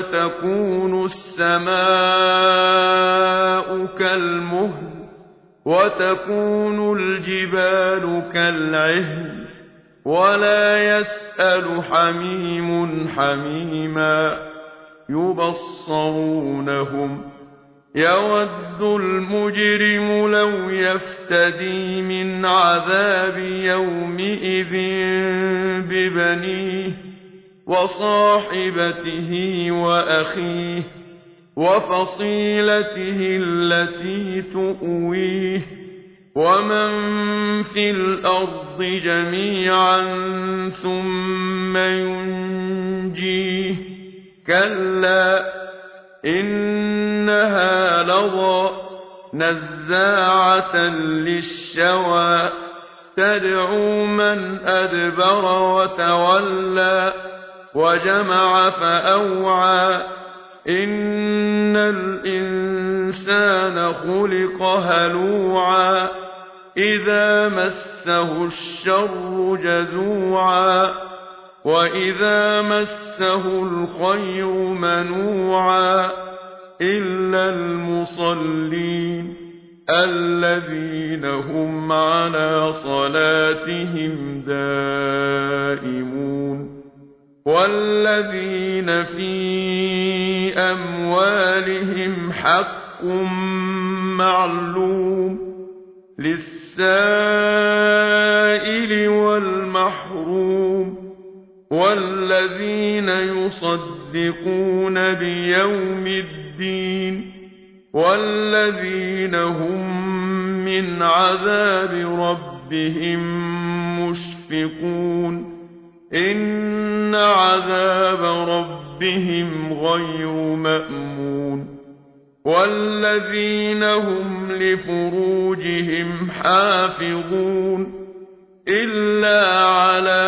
تكون السماء كالمهل وتكون الجبال كالعهن ولا يسأل حميم حميما يبصرونهم يود المجرم لو يفتدي من عذاب يومئذ ببنيه وصاحبته وأخيه وفصيلته التي تؤويه ومن في الأرض جميعا ثم ينجيه كلا إنها لظى نزاعة للشوى تدعو من أدبر وتولى وجمع فأوعى إن الإنسان خلق هلوعا إذا مسه الشر جزوعا وإذا مسه الخير منوعا إلا المصلين الذين هم على صلاتهم دائمون والذين في أموالهم حق معلوم للسائل والمحروم والذين يصدقون بيوم الدين والذين هم من عذاب ربهم مشفقون إن عذاب ربهم غير مأمون والذين هم لفروجهم حافظون إلا على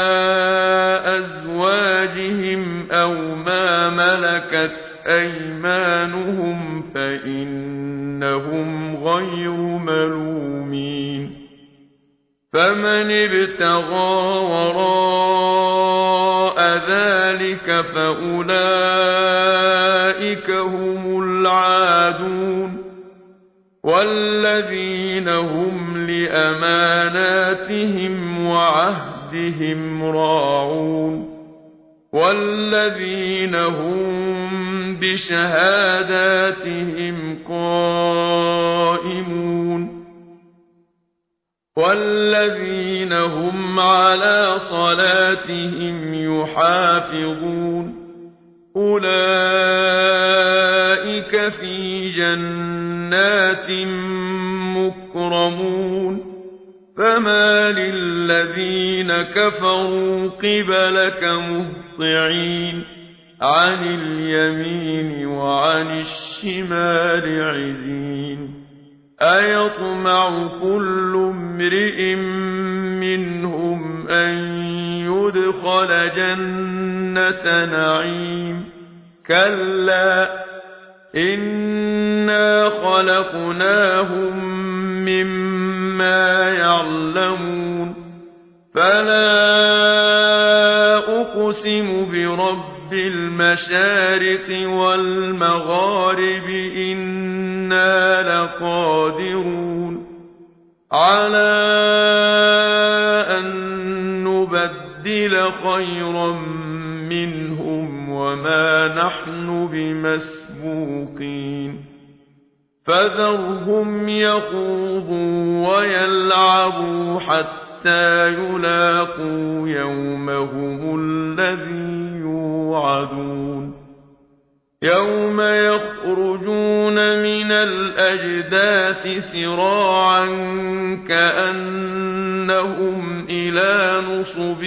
أزواجهم أو ما ملكت أيمانهم فإنهم غير ملومين فمن ابتغى وراء ذلك فأولئك هم العادون والذين هم لأماناتهم وعهدهم راعون والذين هم بشهاداتهم قائمون والذين هم على صلاتهم يحافظون أولئك في جنات مكرمون فما للذين كفروا قبلك مهطعين عن اليمين وعن الشمال عزين أيطمع كل امرئ منهم أن يدخل جنة نعيم كلا إنا خلقناهم مما يعلمون فلا أقسم برب المشارق والمغارب إنا لقادرون على أن نبدل خيرا منهم وما نحن بمسبوقين فذرهم يخوضوا ويلعبوا حتى يلاقوا يومهم الذي يوعدون يوم يخرجون من الأجداث سراعا كأنهم إلى نصب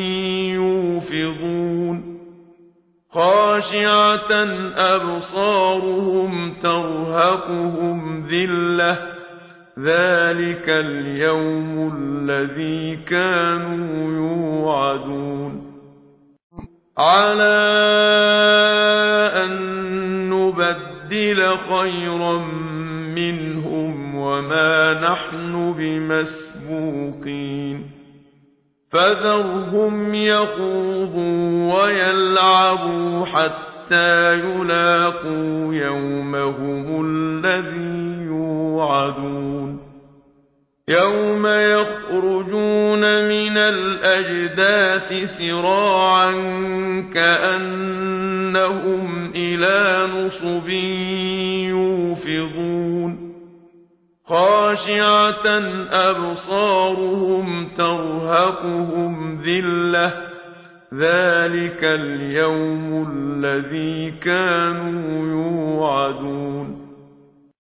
يوفضون خاشعة أبصارهم ترهقهم ذلة ذلك اليوم الذي كانوا يوعدون على أن نبدل خيرا منهم وما نحن بمسبوقين فذرهم يخوضوا ويلعبوا حتى حتى يلاقوا يومهم الذي يوعدون يوم يخرجون من الأجداث سراعا كأنهم إلى نصب يوفضون خاشعة أبصارهم ترهقهم ذلة ذلك اليوم الذي كانوا يوعدون